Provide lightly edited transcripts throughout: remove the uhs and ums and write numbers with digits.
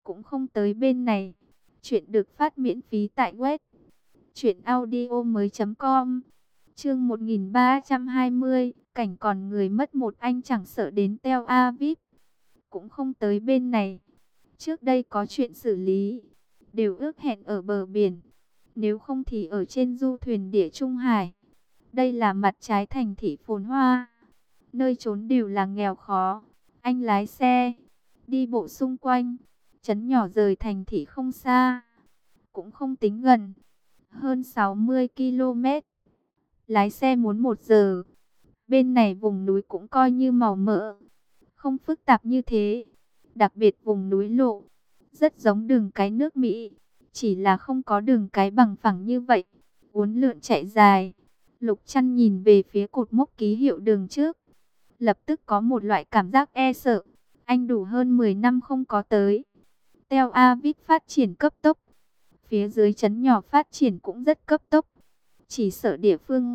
cũng không tới bên này. Chuyện được phát miễn phí tại web truyệnaudiomoi.com. Chương 1320, cảnh còn người mất một anh chẳng sợ đến Tel Aviv, cũng không tới bên này. Trước đây có chuyện xử lý, đều ước hẹn ở bờ biển, nếu không thì ở trên du thuyền Địa Trung Hải. Đây là mặt trái thành thị phồn hoa, nơi trốn đều là nghèo khó. Anh lái xe, đi bộ xung quanh, trấn nhỏ rời thành thị không xa, cũng không tính gần, hơn 60 km. Lái xe muốn 1 giờ. Bên này vùng núi cũng coi như màu mỡ, không phức tạp như thế. Đặc biệt vùng núi lộ, rất giống đường cái nước Mỹ, chỉ là không có đường cái bằng phẳng như vậy, uốn lượn chạy dài. Lục Trăn nhìn về phía cột mốc ký hiệu đường trước, lập tức có một loại cảm giác e sợ. Anh đủ hơn 10 năm không có tới. Tel Aviv phát triển cấp tốc, phía dưới trấn nhỏ phát triển cũng rất cấp tốc. Chỉ sợ địa phương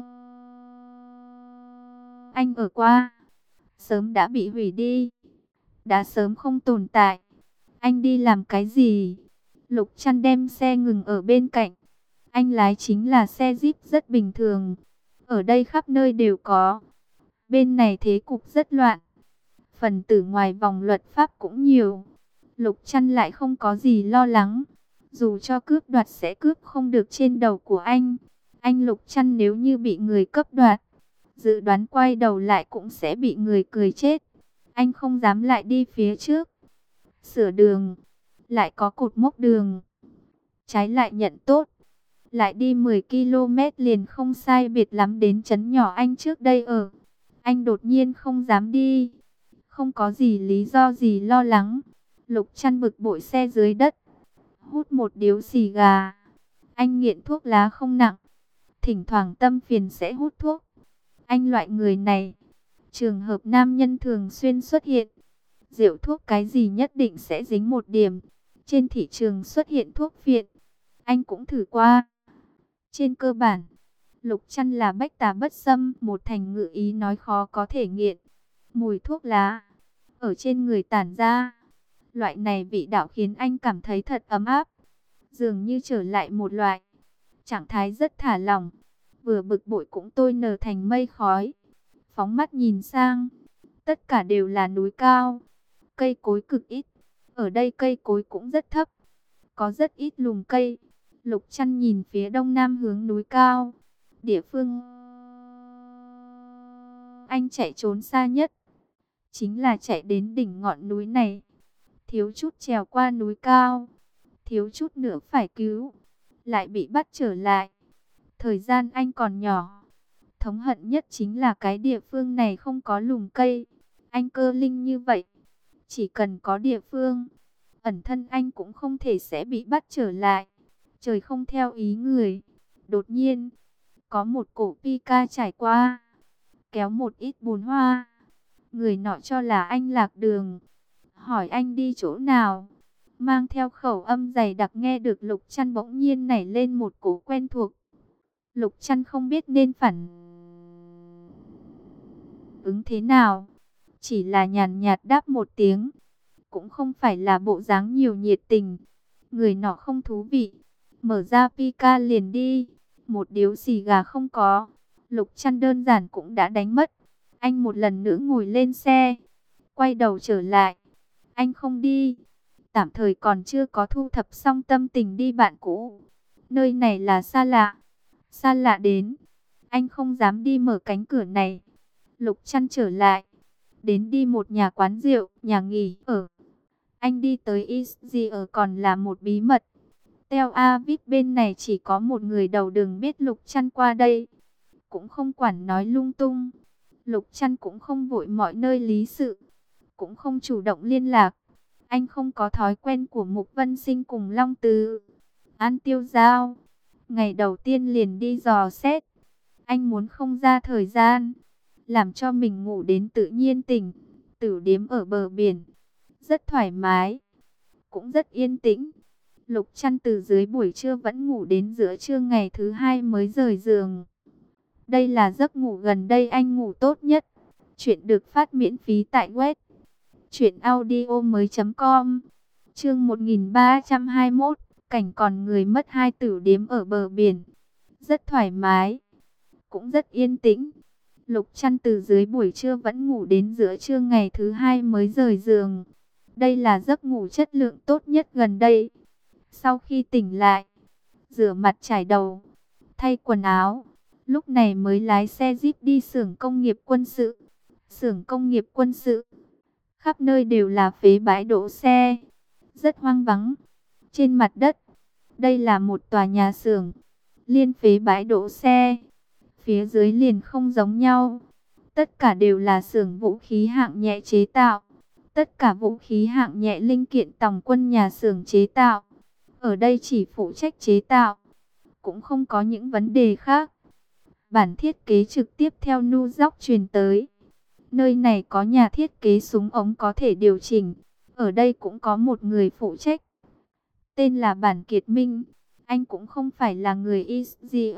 anh ở qua sớm đã bị hủy đi, đã sớm không tồn tại. Anh đi làm cái gì? Lục Trăn đem xe ngừng ở bên cạnh. Anh lái chính là xe Jeep rất bình thường, ở đây khắp nơi đều có. Bên này thế cục rất loạn, phần tử ngoài vòng luật pháp cũng nhiều. Lục Trăn lại không có gì lo lắng, dù cho cướp đoạt sẽ cướp không được trên đầu của anh. Anh Lục Trăn nếu như bị người cướp đoạt, dự đoán quay đầu lại cũng sẽ bị người cười chết. Anh không dám lại đi phía trước. Sửa đường, lại có cột mốc đường, trái lại nhận tốt. Lại đi 10 km liền không sai biệt lắm đến trấn nhỏ anh trước đây ở. Anh đột nhiên không dám đi, không có gì lý do gì lo lắng. Lục Trăn bực bội xe dưới đất, hút một điếu xì gà. Anh nghiện thuốc lá không nặng, thỉnh thoảng tâm phiền sẽ hút thuốc. Anh loại người này, trường hợp nam nhân thường xuyên xuất hiện. Rượu thuốc cái gì nhất định sẽ dính một điểm. Trên thị trường xuất hiện thuốc phiện, anh cũng thử qua. Trên cơ bản, Lục Trăn là bách tà bất xâm, một thành ngữ ý nói khó có thể nghiện. Mùi thuốc lá ở trên người tản ra, loại này vị đạo khiến anh cảm thấy thật ấm áp, dường như trở lại một loại trạng thái rất thả lỏng. Vừa bực bội cũng tôi nở thành mây khói. Phóng mắt nhìn sang, tất cả đều là núi cao, cây cối cực ít. Ở đây cây cối cũng rất thấp, có rất ít lùm cây. Lục Trăn nhìn phía đông nam hướng núi cao, địa phương anh chạy trốn xa nhất chính là chạy đến đỉnh ngọn núi này. Thiếu chút trèo qua núi cao, thiếu chút nữa phải cứu, lại bị bắt trở lại. Thời gian anh còn nhỏ, thống hận nhất chính là cái địa phương này không có lùm cây. Anh cơ linh như vậy, chỉ cần có địa phương ẩn thân anh cũng không thể sẽ bị bắt trở lại. Trời không theo ý người, đột nhiên có một cổ Pika trải qua, kéo một ít bùn hoa. Người nọ cho là anh lạc đường, hỏi anh đi chỗ nào, mang theo khẩu âm dày đặc. Nghe được Lục Trăn bỗng nhiên nảy lên một cổ quen thuộc. Lục Trăn không biết nên phản ứng thế nào, chỉ là nhàn nhạt đáp một tiếng, cũng không phải là bộ dáng nhiều nhiệt tình. Người nọ không thú vị, mở ra Pika liền đi. Một điếu xì gà không có, Lục Trăn đơn giản cũng đã đánh mất. Anh một lần nữa ngồi lên xe, quay đầu trở lại. Anh không đi, tạm thời còn chưa có thu thập xong tâm tình đi bạn cũ. Nơi này là xa lạ đến anh không dám đi mở cánh cửa này. Lục Trăn trở lại, đến đi một nhà quán rượu, nhà nghỉ ở. Anh đi tới Izzi ở còn là một bí mật. Tel Aviv bên này chỉ có một người đầu đường biết Lục Trăn qua đây, cũng không quản nói lung tung. Lục Trăn cũng không vội mọi nơi lý sự, cũng không chủ động liên lạc. Anh không có thói quen của Mục Vân Sinh cùng Long Từ, An Tiêu Giao. Ngày đầu tiên liền đi dò xét. Anh muốn không ra thời gian, làm cho mình ngủ đến tự nhiên tỉnh. Tử điếm ở bờ biển, rất thoải mái, cũng rất yên tĩnh. Lục Trăn từ dưới buổi trưa vẫn ngủ đến giữa trưa ngày thứ hai mới rời giường. Đây là giấc ngủ gần đây anh ngủ tốt nhất. Chuyện được phát miễn phí tại web truyệnaudiomoi.com. Chương 1321, cảnh còn người mất, hai tử điếm ở bờ biển. Rất thoải mái, cũng rất yên tĩnh. Lục Trăn từ dưới buổi trưa vẫn ngủ đến giữa trưa ngày thứ hai mới rời giường. Đây là giấc ngủ chất lượng tốt nhất gần đây. Sau khi tỉnh lại, rửa mặt chải đầu, thay quần áo, lúc này mới lái xe Jeep đi xưởng công nghiệp quân sự. Xưởng công nghiệp quân sự, khắp nơi đều là phế bãi đỗ xe, rất hoang vắng. Trên mặt đất, đây là một tòa nhà xưởng, liên phế bãi đỗ xe. Phía dưới liền không giống nhau. Tất cả đều là xưởng vũ khí hạng nhẹ chế tạo. Tất cả vũ khí hạng nhẹ linh kiện tòng quân nhà xưởng chế tạo. Ở đây chỉ phụ trách chế tạo, cũng không có những vấn đề khác. Bản thiết kế trực tiếp theo New York truyền tới. Nơi này có nhà thiết kế súng ống có thể điều chỉnh. Ở đây cũng có một người phụ trách, tên là Bản Kiệt Minh. Anh cũng không phải là người Israel,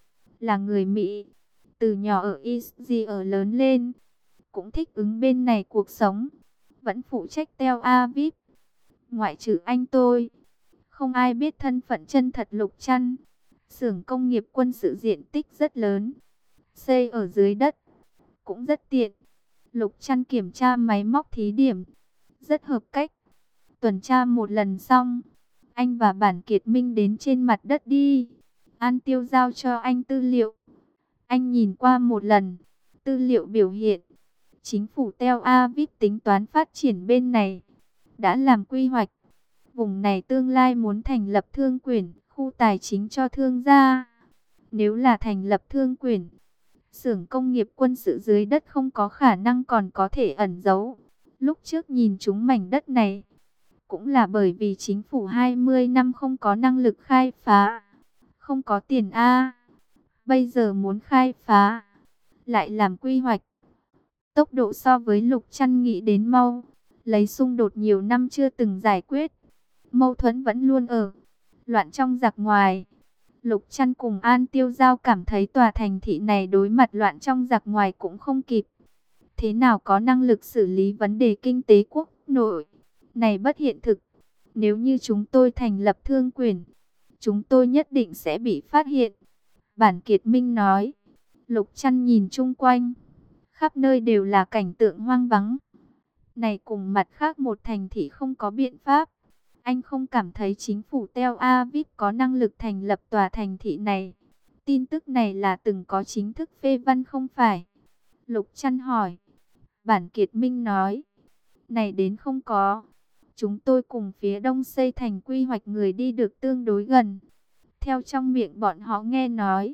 là người Mỹ. Từ nhỏ ở Israel lớn lên, cũng thích ứng bên này cuộc sống. Vẫn phụ trách Tel Aviv. Ngoại trừ anh tôi, không ai biết thân phận chân thật Lục Trăn. Xưởng công nghiệp quân sự diện tích rất lớn, xây ở dưới đất, cũng rất tiện. Lục Trăn kiểm tra máy móc thí điểm, rất hợp cách. Tuần tra một lần xong, anh và Bản Kiệt Minh đến trên mặt đất đi. An Tiêu giao cho anh tư liệu. Anh nhìn qua một lần, tư liệu biểu hiện chính phủ Tel Aviv tính toán phát triển bên này, đã làm quy hoạch. Vùng này tương lai muốn thành lập thương quyển, khu tài chính cho thương gia. Nếu là thành lập thương quyển, xưởng công nghiệp quân sự dưới đất không có khả năng còn có thể ẩn giấu. Lúc trước nhìn chúng mảnh đất này, cũng là bởi vì chính phủ 20 năm không có năng lực khai phá, không có tiền A. Bây giờ muốn khai phá, lại làm quy hoạch. Tốc độ so với Lục Trăn nghĩ đến mau, lấy xung đột nhiều năm chưa từng giải quyết. Mâu thuẫn vẫn luôn ở, loạn trong giặc ngoài. Lục Trăn cùng An Tiêu Giao cảm thấy tòa thành thị này đối mặt loạn trong giặc ngoài cũng không kịp. Thế nào có năng lực xử lý vấn đề kinh tế quốc nội này bất hiện thực. Nếu như chúng tôi thành lập thương quyển, chúng tôi nhất định sẽ bị phát hiện. Bản Kiệt Minh nói. Lục Trăn nhìn chung quanh, khắp nơi đều là cảnh tượng hoang vắng. Này cùng mặt khác một thành thị không có biện pháp. Anh không cảm thấy chính phủ Tel Aviv có năng lực thành lập tòa thành thị này. Tin tức này là từng có chính thức phê văn không phải? Lục Trăn hỏi. Bản Kiệt Minh nói. Này đến không có. Chúng tôi cùng phía đông xây thành quy hoạch người đi được tương đối gần. Theo trong miệng bọn họ nghe nói.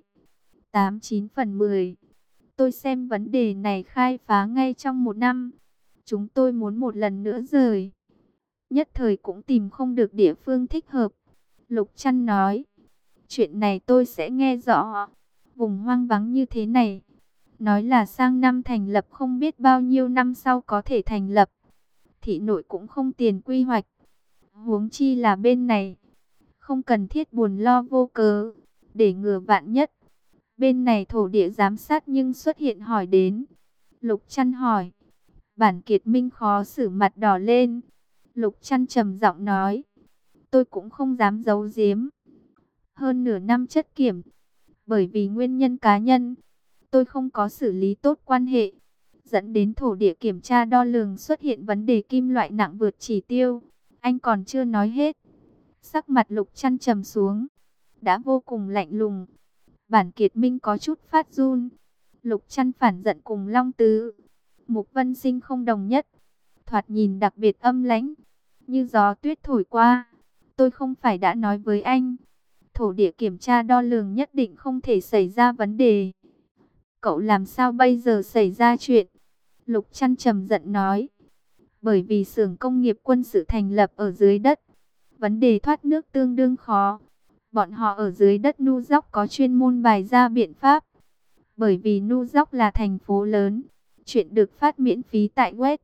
89 phần 10. Tôi xem vấn đề này khai phá ngay trong một năm. Chúng tôi muốn một lần nữa rời. Nhất thời cũng tìm không được địa phương thích hợp. Lục Trăn nói. Chuyện này tôi sẽ nghe rõ. Vùng hoang vắng như thế này, nói là sang năm thành lập không biết bao nhiêu năm sau có thể thành lập. Thị nội cũng không tiền quy hoạch. Huống chi là bên này. Không cần thiết buồn lo vô cớ. Để ngừa vạn nhất. Bên này thổ địa giám sát nhưng xuất hiện hỏi đến. Lục Trăn hỏi. Bản Kiệt Minh khó xử mặt đỏ lên. Lục Trăn trầm giọng nói. Tôi cũng không dám giấu giếm. Hơn nửa năm chất kiểm. Bởi vì nguyên nhân cá nhân, tôi không có xử lý tốt quan hệ, dẫn đến thổ địa kiểm tra đo lường xuất hiện vấn đề kim loại nặng vượt chỉ tiêu. Anh còn chưa nói hết. Sắc mặt Lục Trăn trầm xuống, đã vô cùng lạnh lùng. Bản Kiệt Minh có chút phát run. Lục Trăn phản giận cùng Long Tứ, Mục Vân Sinh không đồng nhất. Thoạt nhìn đặc biệt âm lãnh, như gió tuyết thổi qua. Tôi không phải đã nói với anh, thổ địa kiểm tra đo lường nhất định không thể xảy ra vấn đề. Cậu làm sao bây giờ xảy ra chuyện? Lục Trăn trầm giận nói. Bởi vì xưởng công nghiệp quân sự thành lập ở dưới đất, vấn đề thoát nước tương đương khó. Bọn họ ở dưới đất New York có chuyên môn bày ra biện pháp. Bởi vì New York là thành phố lớn. Chuyện được phát miễn phí tại web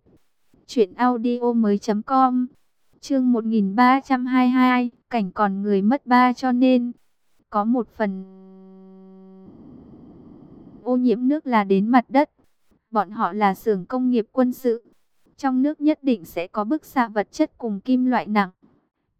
truyệnaudiomoi.com. Chương 1322, cảnh còn người mất ba, cho nên có một phần ô nhiễm nước là đến mặt đất. Bọn họ là xưởng công nghiệp quân sự, trong nước nhất định sẽ có bức xạ vật chất cùng kim loại nặng.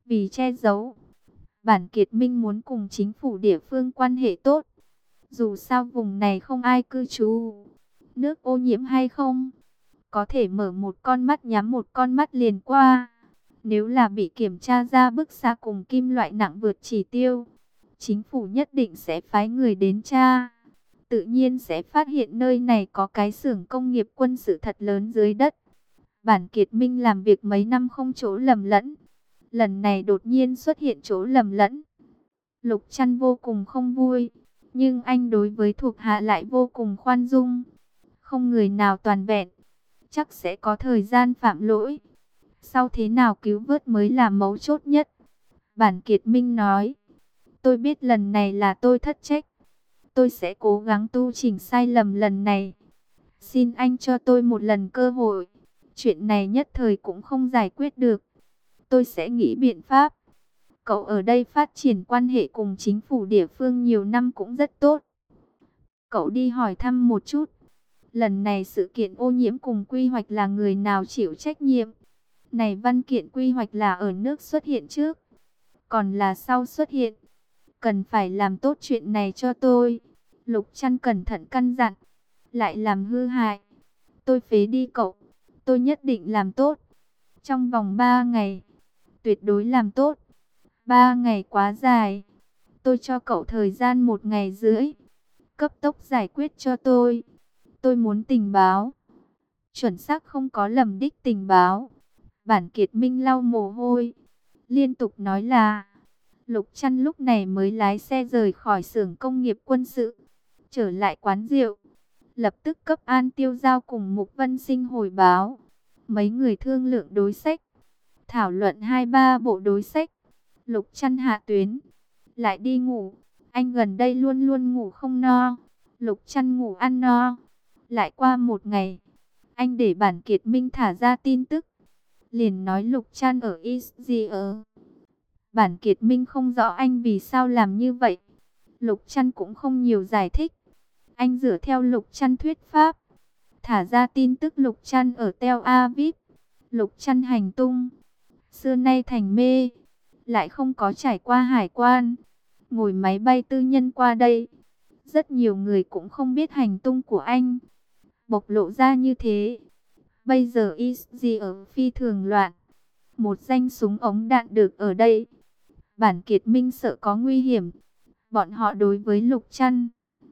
Vì che giấu, Bản Kiệt Minh muốn cùng chính phủ địa phương quan hệ tốt. Dù sao vùng này không ai cư trú. Nước ô nhiễm hay không, có thể mở một con mắt nhắm một con mắt liền qua. Nếu là bị kiểm tra ra bức xạ cùng kim loại nặng vượt chỉ tiêu, chính phủ nhất định sẽ phái người đến tra. Tự nhiên sẽ phát hiện nơi này có cái xưởng công nghiệp quân sự thật lớn dưới đất. Bản Kiệt Minh làm việc mấy năm không chỗ lầm lẫn. Lần này đột nhiên xuất hiện chỗ lầm lẫn. Lục Trăn vô cùng không vui. Nhưng anh đối với thuộc hạ lại vô cùng khoan dung. Không người nào toàn vẹn, chắc sẽ có thời gian phạm lỗi. Sau thế nào cứu vớt mới là mấu chốt nhất. Bản Kiệt Minh nói, tôi biết lần này là tôi thất trách. Tôi sẽ cố gắng tu chỉnh sai lầm lần này. Xin anh cho tôi một lần cơ hội. Chuyện này nhất thời cũng không giải quyết được. Tôi sẽ nghĩ biện pháp. Cậu ở đây phát triển quan hệ cùng chính phủ địa phương nhiều năm cũng rất tốt. Cậu đi hỏi thăm một chút. Lần này sự kiện ô nhiễm cùng quy hoạch là người nào chịu trách nhiệm? Này văn kiện quy hoạch là ở nước xuất hiện trước, còn là sau xuất hiện? Cần phải làm tốt chuyện này cho tôi. Lục Trăn cẩn thận căn dặn. Lại làm hư hại, tôi phế đi cậu. Tôi nhất định làm tốt. Trong vòng 3 ngày, tuyệt đối làm tốt. 3 ngày quá dài. Tôi cho cậu thời gian 1 ngày rưỡi. Cấp tốc giải quyết cho tôi. Tôi muốn tình báo. Chuẩn xác không có lầm đích tình báo. Bản Kiệt Minh lau mồ hôi. Liên tục nói là. Lục Trăn lúc này mới lái xe rời khỏi xưởng công nghiệp quân sự. Trở lại quán rượu. Lập tức cấp An Tiêu Giao cùng Mục Vân Sinh hồi báo. Mấy người thương lượng đối sách. Thảo luận 2-3 bộ đối sách. Lục Trăn hạ tuyến. Lại đi ngủ. Anh gần đây luôn luôn ngủ không no. Lục Trăn ngủ ăn no. Lại qua 1 ngày. Anh để Bản Kiệt Minh thả ra tin tức. Liền nói Lục Trăn ở Israel. Bản Kiệt Minh không rõ anh vì sao làm như vậy. Lục Trăn cũng không nhiều giải thích. Anh dựa theo Lục Trăn thuyết pháp. Thả ra tin tức Lục Trăn ở Tel Aviv. Lục Trăn hành tung. Xưa nay thành mê. Lại không có trải qua hải quan. Ngồi máy bay tư nhân qua đây. Rất nhiều người cũng không biết hành tung của anh. Bộc lộ ra như thế. Bây giờ Israel phi thường loạn. Một danh súng ống đạn được ở đây. Bản Kiệt Minh sợ có nguy hiểm. Bọn họ đối với Lục Trăn,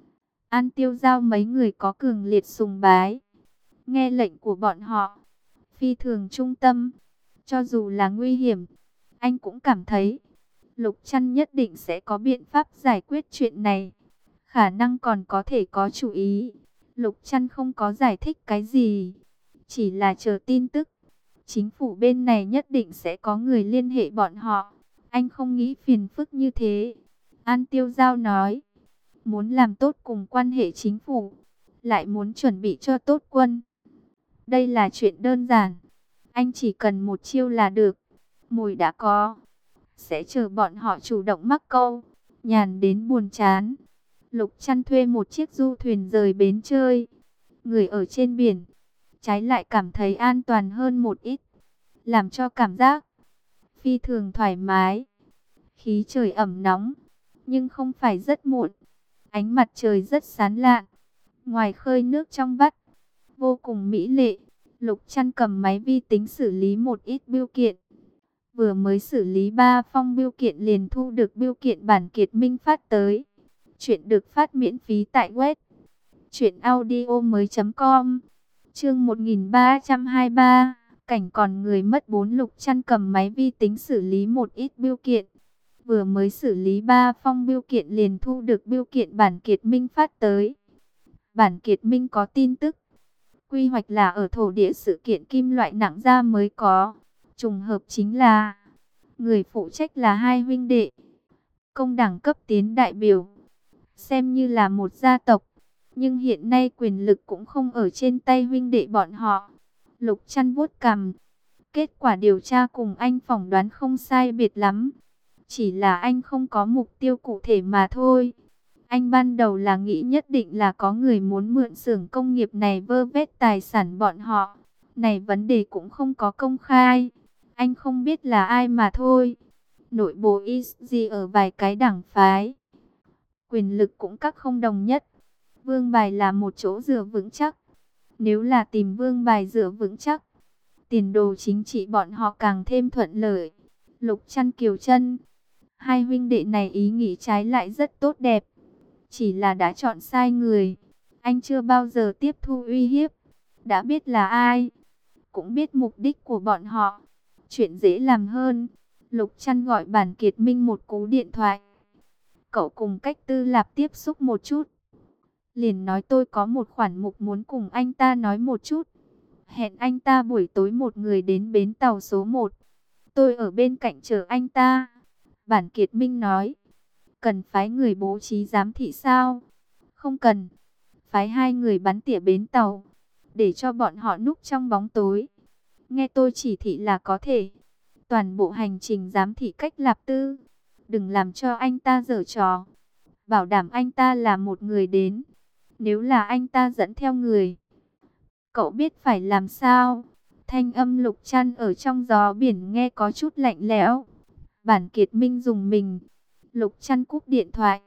An Tiêu Giao mấy người có cường liệt sùng bái. Nghe lệnh của bọn họ, phi thường trung tâm. Cho dù là nguy hiểm, anh cũng cảm thấy Lục Trăn nhất định sẽ có biện pháp giải quyết chuyện này. Khả năng còn có thể có chủ ý. Lục Trăn không có giải thích cái gì, chỉ là chờ tin tức. Chính phủ bên này nhất định sẽ có người liên hệ bọn họ. Anh không nghĩ phiền phức như thế. An Tiêu Giao nói, muốn làm tốt cùng quan hệ chính phủ, lại muốn chuẩn bị cho tốt quân. Đây là chuyện đơn giản. Anh chỉ cần một chiêu là được. Mồi đã có. Sẽ chờ bọn họ chủ động mắc câu. Nhàn đến buồn chán. Lục Trăn thuê một chiếc du thuyền rời bến chơi. Người ở trên biển, trái lại cảm thấy an toàn hơn một ít. Làm cho cảm giác phi thường thoải mái. Khí trời ẩm nóng, nhưng không phải rất muộn. Ánh mặt trời rất sáng lạn. Ngoài khơi nước trong vắt, vô cùng mỹ lệ. Lục Trăn cầm máy vi tính xử lý một ít bưu kiện. Vừa mới xử lý 3 phong bưu kiện liền thu được bưu kiện Bản Kiệt Minh phát tới. Chuyện được phát miễn phí tại web truyệnaudiomoi.com. Chương 1323. Cảnh còn người mất 4. Lục Trăn cầm máy vi tính xử lý một ít bưu kiện. Vừa mới xử lý 3 phong bưu kiện liền thu được bưu kiện Bản Kiệt Minh phát tới. Bản Kiệt Minh có tin tức. Quy hoạch là ở thổ địa sự kiện kim loại nặng ra mới có. Trùng hợp chính là người phụ trách là 2 huynh đệ. Công đẳng cấp tiến đại biểu. Xem như là một gia tộc. Nhưng hiện nay quyền lực cũng không ở trên tay huynh đệ bọn họ. Lục Trăn vuốt cằm. Kết quả điều tra cùng anh phỏng đoán không sai biệt lắm. Chỉ là anh không có mục tiêu cụ thể mà thôi. Anh ban đầu là nghĩ nhất định là có người muốn mượn xưởng công nghiệp này vơ vét tài sản bọn họ. Này vấn đề cũng không có công khai. Anh không biết là ai mà thôi. nội bộ gì ở vài cái đảng phái. Quyền lực cũng các không đồng nhất. Vương bài là một chỗ dựa vững chắc. Nếu là tìm vương bài dựa vững chắc, tiền đồ chính trị bọn họ càng thêm thuận lợi. Lục Trăn Kiều Trân, hai huynh đệ này ý nghĩ trái lại rất tốt đẹp. Chỉ là đã chọn sai người. Anh chưa bao giờ tiếp thu uy hiếp. Đã biết là ai, cũng biết mục đích của bọn họ. Chuyện dễ làm hơn. Lục Trăn gọi Bản Kiệt Minh một cú điện thoại. Cậu cùng Cách Tư Lạp tiếp xúc một chút. Liền nói tôi có một khoản mục muốn cùng anh ta nói một chút. Hẹn anh ta buổi tối một người đến bến tàu số 1. Tôi ở bên cạnh chờ anh ta. Bản Kiệt Minh nói. Cần phái người bố trí giám thị sao? Không cần. Phái 2 người bắn tỉa bến tàu. Để cho bọn họ núp trong bóng tối. Nghe tôi chỉ thị là có thể. Toàn bộ hành trình giám thị Cách Lạp Tư. Đừng làm cho anh ta giở trò. Bảo đảm anh ta là một người đến. Nếu là anh ta dẫn theo người, cậu biết phải làm sao? Thanh âm Lục Trăn ở trong gió biển nghe có chút lạnh lẽo. Bản Kiệt Minh dùng mình. Lục Trăn cúp điện thoại.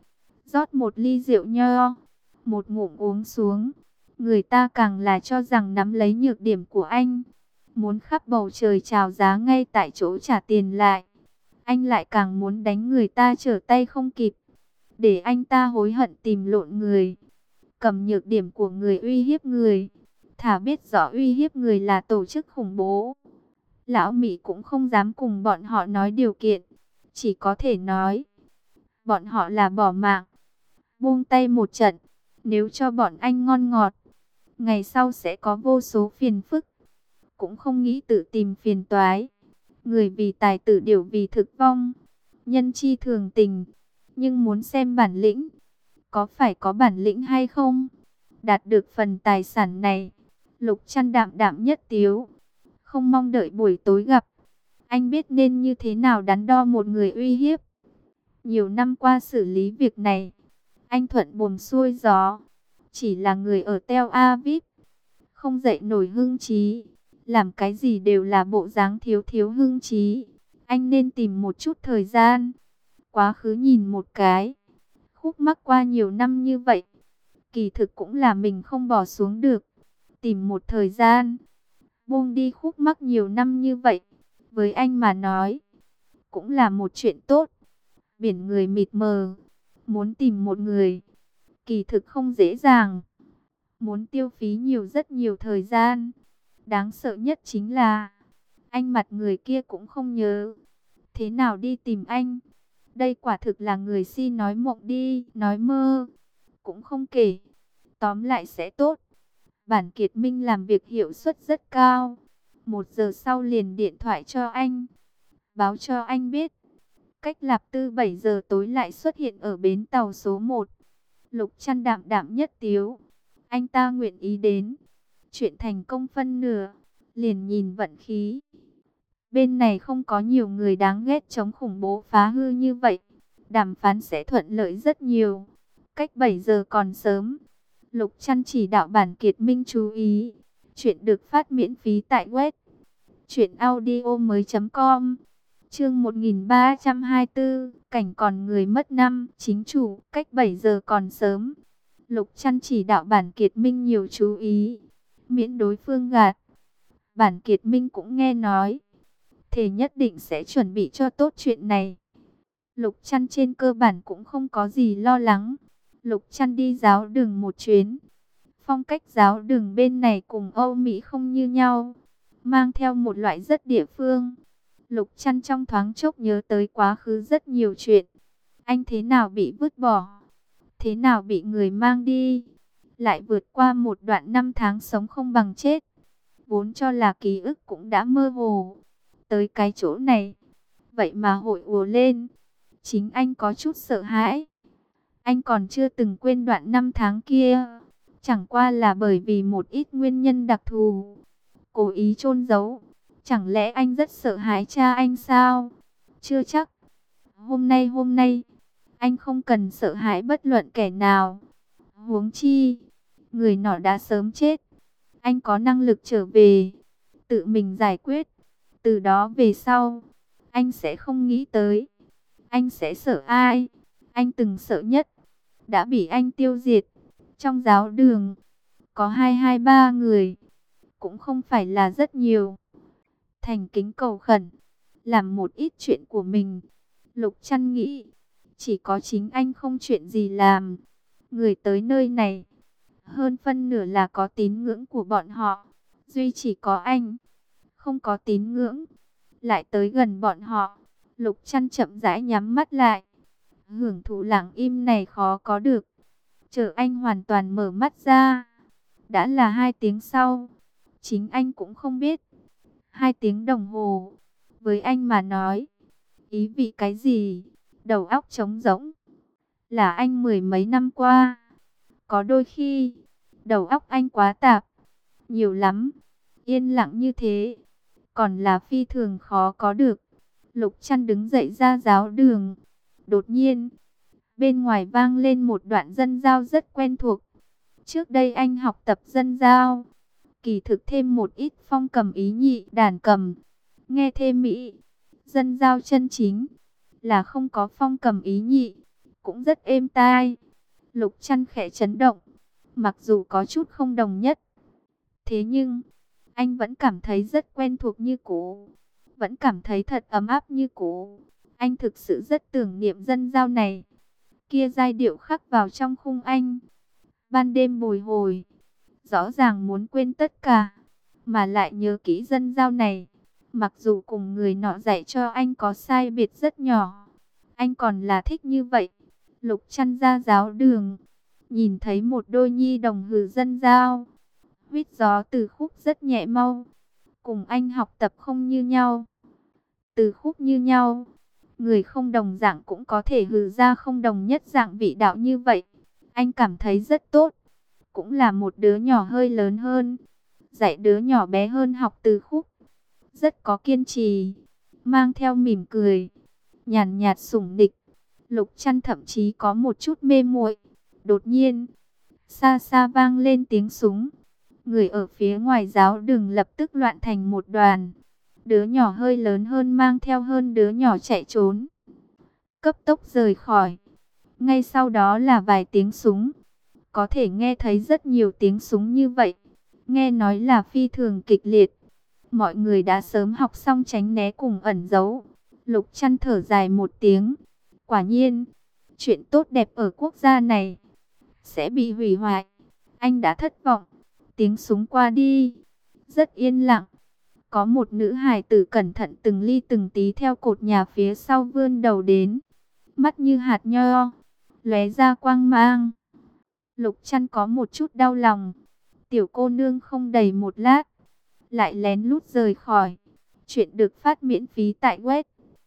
Rót một ly rượu nho. Một ngụm uống xuống. Người ta càng là cho rằng nắm lấy nhược điểm của anh. Muốn khắp bầu trời chào giá ngay tại chỗ trả tiền lại. Anh lại càng muốn đánh người ta trở tay không kịp. Để anh ta hối hận tìm lộn người. Cầm nhược điểm của người uy hiếp người. Thà biết rõ uy hiếp người là tổ chức khủng bố. Lão Mỹ cũng không dám cùng bọn họ nói điều kiện. Chỉ có thể nói. Bọn họ là bỏ mạng. Buông tay một trận. Nếu cho bọn anh ngon ngọt. Ngày sau sẽ có vô số phiền phức. Cũng không nghĩ tự tìm phiền toái. Người vì tài tử điểu vì thực vong. Nhân chi thường tình. Nhưng muốn xem bản lĩnh. Có phải có bản lĩnh hay không? Đạt được phần tài sản này. Lục Trăn đạm đạm nhất tiếu. Không mong đợi buổi tối gặp. Anh biết nên như thế nào đắn đo một người uy hiếp. Nhiều năm qua xử lý việc này. Anh thuận buồm xuôi gió. Chỉ là người ở Tel Aviv. Không dậy nổi hưng trí. Làm cái gì đều là bộ dáng thiếu thiếu hưng trí. Anh nên tìm một chút thời gian. Quá khứ nhìn một cái. Khúc mắc qua nhiều năm như vậy. Kỳ thực cũng là mình không bỏ xuống được. Tìm một thời gian. Buông đi khúc mắc nhiều năm như vậy. Với anh mà nói. Cũng là một chuyện tốt. Biển người mịt mờ. Muốn tìm một người. Kỳ thực không dễ dàng. Muốn tiêu phí rất nhiều thời gian. Đáng sợ nhất chính là. Anh mặt người kia cũng không nhớ. Thế nào đi tìm anh? Đây quả thực là người si nói mộng đi, nói mơ. Cũng không kể. Tóm lại sẽ tốt. Bản Kiệt Minh làm việc hiệu suất rất cao. 1 giờ sau liền điện thoại cho anh. Báo cho anh biết. Cách Lạp Tư 7 giờ tối lại xuất hiện ở bến tàu số 1. Lục Trăn đạm đạm nhất tiếu. Anh ta nguyện ý đến. Chuyện thành công phân nửa. Liền nhìn vận khí. Bên này không có nhiều người đáng ghét chống khủng bố phá hư như vậy. Đàm phán sẽ thuận lợi rất nhiều. Cách 7 giờ còn sớm. Lục Trăn chỉ đạo Bản Kiệt Minh chú ý. Chuyện được phát miễn phí tại web. truyệnaudiomoi.com. Chương 1324. Cảnh còn người mất năm. Chính chủ. Cách 7 giờ còn sớm. Lục Trăn chỉ đạo Bản Kiệt Minh nhiều chú ý. Miễn đối phương gạt. Bản Kiệt Minh cũng nghe nói. Thề nhất định sẽ chuẩn bị cho tốt chuyện này. Lục Trăn trên cơ bản cũng không có gì lo lắng. Lục Trăn đi giáo đường một chuyến. Phong cách giáo đường bên này cùng Âu Mỹ không như nhau. Mang theo một loại rất địa phương. Lục Trăn trong thoáng chốc nhớ tới quá khứ rất nhiều chuyện. Anh thế nào bị vứt bỏ? Thế nào bị người mang đi? Lại vượt qua một đoạn năm tháng sống không bằng chết. Vốn cho là ký ức cũng đã mơ hồ. Tới cái chỗ này. Vậy mà hội ùa lên. Chính anh có chút sợ hãi. Anh còn chưa từng quên đoạn năm tháng kia. Chẳng qua là bởi vì một ít nguyên nhân đặc thù. Cố ý chôn giấu. Chẳng lẽ anh rất sợ hãi cha anh sao? Chưa chắc. Hôm nay, anh không cần sợ hãi bất luận kẻ nào. Huống chi, người nọ đã sớm chết. Anh có năng lực trở về, tự mình giải quyết. Từ đó về sau, Anh sẽ không nghĩ tới. Anh sẽ sợ ai? Anh từng sợ nhất đã bị anh tiêu diệt. Trong giáo đường có 223 người, cũng không phải là rất nhiều. Thành kính cầu khẩn, làm một ít chuyện của mình. Lục Trăn nghĩ, chỉ có chính anh không chuyện gì làm. Người tới nơi này, hơn phân nửa là có tín ngưỡng của bọn họ. Duy chỉ có anh, không có tín ngưỡng, lại tới gần bọn họ. Lục Trăn chậm rãi nhắm mắt lại. Hưởng thụ lặng im này khó có được. Chờ anh hoàn toàn mở mắt ra, đã là 2 tiếng sau. Chính anh cũng không biết 2 tiếng đồng hồ với anh mà nói ý vị cái gì. Đầu óc trống rỗng. Là anh mười mấy năm qua, có đôi khi đầu óc anh quá tạp, nhiều lắm. Yên lặng như thế còn là phi thường khó có được. Lục Trăn đứng dậy ra giáo đường. Đột nhiên bên ngoài vang lên một đoạn dân giao rất quen thuộc. Trước đây anh học tập dân giao, kỳ thực thêm một ít phong cầm ý nhị đàn cầm, nghe thêm mỹ. Dân giao chân chính là không có phong cầm ý nhị, cũng rất êm tai. Lục Trăn khẽ chấn động, mặc dù có chút không đồng nhất, thế nhưng anh vẫn cảm thấy rất quen thuộc như cũ, vẫn cảm thấy thật ấm áp như cũ. Anh thực sự rất tưởng niệm dân giao này. Kia giai điệu khắc vào trong khung anh. Ban đêm bồi hồi, rõ ràng muốn quên tất cả, mà lại nhớ kỹ dân giao này. Mặc dù cùng người nọ dạy cho anh có sai biệt rất nhỏ, anh còn là thích như vậy. Lục Trăn ra giáo đường, nhìn thấy một đôi nhi đồng hừ dân giao. Huýt gió từ khúc rất nhẹ mau, cùng anh học tập không như nhau. Từ khúc như nhau, người không đồng dạng cũng có thể hừ ra không đồng nhất dạng vị đạo như vậy. Anh cảm thấy rất tốt. Cũng là một đứa nhỏ hơi lớn hơn, dạy đứa nhỏ bé hơn học từ khúc. Rất có kiên trì, mang theo mỉm cười, nhàn nhạt sủng nịch. Lục Trăn thậm chí có một chút mê muội. Đột nhiên, xa xa vang lên tiếng súng. Người ở phía ngoài giáo đường lập tức loạn thành một đoàn. Đứa nhỏ hơi lớn hơn mang theo hơn đứa nhỏ chạy trốn, cấp tốc rời khỏi. Ngay sau đó là vài tiếng súng. Có thể nghe thấy rất nhiều tiếng súng như vậy. Nghe nói là phi thường kịch liệt. Mọi người đã sớm học xong tránh né cùng ẩn giấu. Lục Trăn thở dài một tiếng. Quả nhiên, chuyện tốt đẹp ở quốc gia này sẽ bị hủy hoại. Anh đã thất vọng. Tiếng súng qua đi, rất yên lặng. Có một nữ hài tử cẩn thận từng ly từng tí theo cột nhà phía sau vươn đầu đến. Mắt như hạt nho, lóe ra quang mang. Lục Trăn có một chút đau lòng. Tiểu cô nương không đầy một lát, lại lén lút rời khỏi. Chuyện được phát miễn phí tại web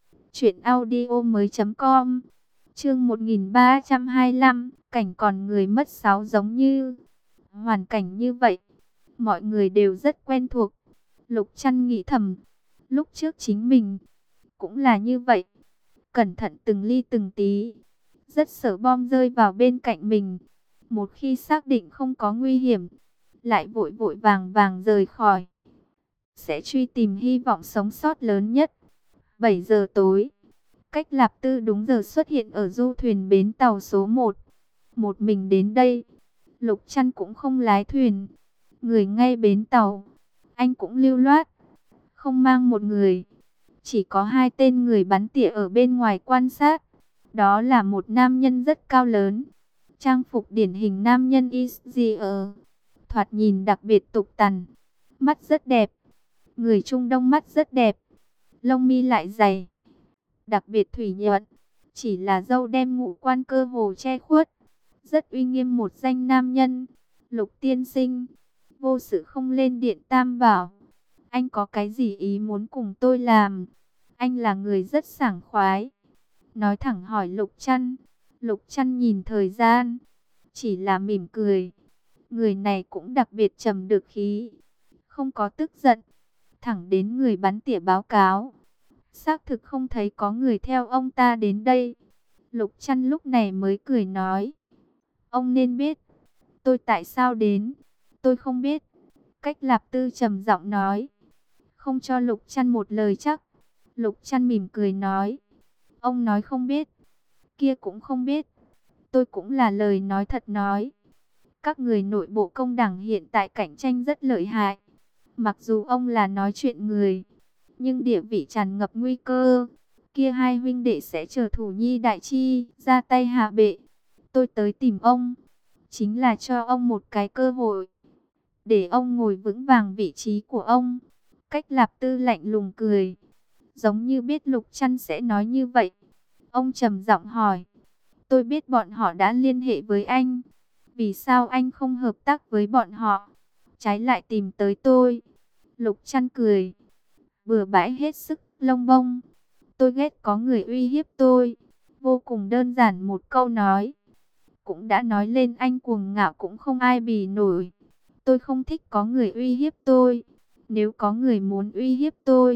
truyệnaudiomoi.com. Chương 1325, cảnh còn người mất sáo giống như. Hoàn cảnh như vậy, mọi người đều rất quen thuộc. Lục Trăn nghĩ thầm, lúc trước chính mình cũng là như vậy, cẩn thận từng ly từng tí, rất sợ bom rơi vào bên cạnh mình. Một khi xác định không có nguy hiểm, lại vội vội vàng vàng rời khỏi, sẽ truy tìm hy vọng sống sót lớn nhất. 7 giờ tối, Cách Lạp Tư đúng giờ xuất hiện ở du thuyền bến tàu số 1. Một mình đến đây, Lục Trăn cũng không lái thuyền, người ngay bến tàu. Anh cũng lưu loát, không mang một người, chỉ có 2 tên người bắn tỉa ở bên ngoài quan sát. Đó là một nam nhân rất cao lớn, trang phục điển hình nam nhân Israel, thoạt nhìn đặc biệt tục tằn, mắt rất đẹp, người Trung Đông mắt rất đẹp, lông mi lại dày, đặc biệt thủy nhuận, chỉ là râu đem ngũ quan cơ hồ che khuất, rất uy nghiêm một danh nam nhân. Lục tiên sinh, vô sự không lên điện Tam Bảo, anh có cái gì ý muốn cùng tôi làm? Anh là người rất sảng khoái, nói thẳng hỏi Lục Trăn. Lục Trăn nhìn thời gian, chỉ là mỉm cười. Người này cũng đặc biệt trầm được khí, không có tức giận, thẳng đến người bắn tỉa báo cáo. Xác thực không thấy có người theo ông ta đến đây. Lục Trăn lúc này mới cười nói, ông nên biết tôi tại sao đến. Tôi không biết. Cách Lạp Tư trầm giọng nói, không cho Lục Trăn một lời chắc. Lục Trăn mỉm cười nói, ông nói không biết, kia cũng không biết, tôi cũng là lời nói thật nói. Các người nội bộ công đảng hiện tại cạnh tranh rất lợi hại. Mặc dù ông là nói chuyện người, nhưng địa vị tràn ngập nguy cơ. Kia hai huynh đệ sẽ chờ Thủ Nhi đại chi ra tay hạ bệ. Tôi tới tìm ông, chính là cho ông một cái cơ hội, để ông ngồi vững vàng vị trí của ông. Cách Lạp Tư lạnh lùng cười, giống như biết Lục Trăn sẽ nói như vậy. Ông trầm giọng hỏi, tôi biết bọn họ đã liên hệ với anh. Vì sao anh không hợp tác với bọn họ, trái lại tìm tới tôi? Lục Trăn cười, bừa bãi hết sức lông bông. Tôi ghét có người uy hiếp tôi. Vô cùng đơn giản một câu nói, cũng đã nói lên anh cuồng ngạo cũng không ai bì nổi. Tôi không thích có người uy hiếp tôi. Nếu có người muốn uy hiếp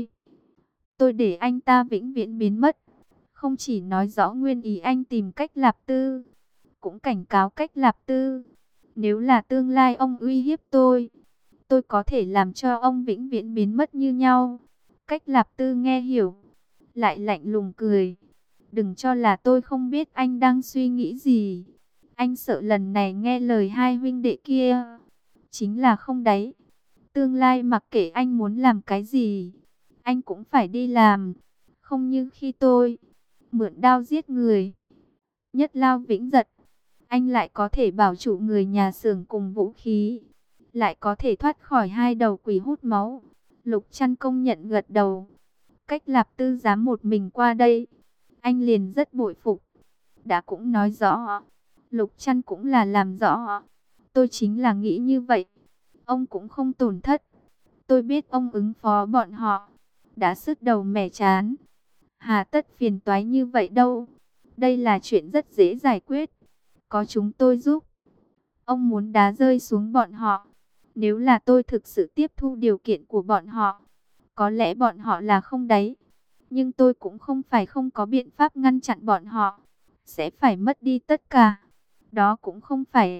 tôi để anh ta vĩnh viễn biến mất. Không chỉ nói rõ nguyên ý anh tìm cách Lạp Tư, cũng cảnh cáo cách Lạp Tư. Nếu là tương lai ông uy hiếp tôi có thể làm cho ông vĩnh viễn biến mất như nhau. Cách Lạp Tư nghe hiểu, lại lạnh lùng cười. Đừng cho là tôi không biết anh đang suy nghĩ gì. Anh sợ lần này nghe lời hai huynh đệ kia, chính là không đấy. Tương lai mặc kệ anh muốn làm cái gì, anh cũng phải đi làm. Không như khi tôi mượn đao giết người, nhất lao vĩnh giật, anh lại có thể bảo trụ người nhà xưởng cùng vũ khí, lại có thể thoát khỏi hai đầu quỷ hút máu. Lục Trăn công nhận gật đầu. Cách Lạp Tư dám một mình qua đây, anh liền rất bội phục. Đã cũng nói rõ, Lục Trăn cũng là làm rõ. Tôi chính là nghĩ như vậy, ông cũng không tổn thất. Tôi biết ông ứng phó bọn họ đã sứt đầu mẻ chán, hà tất phiền toái như vậy đâu. Đây là chuyện rất dễ giải quyết, có chúng tôi giúp. Ông muốn đá rơi xuống bọn họ. Nếu là tôi thực sự tiếp thu điều kiện của bọn họ, có lẽ bọn họ là không đấy. Nhưng tôi cũng không phải không có biện pháp ngăn chặn bọn họ, sẽ phải mất đi tất cả. Đó cũng không phải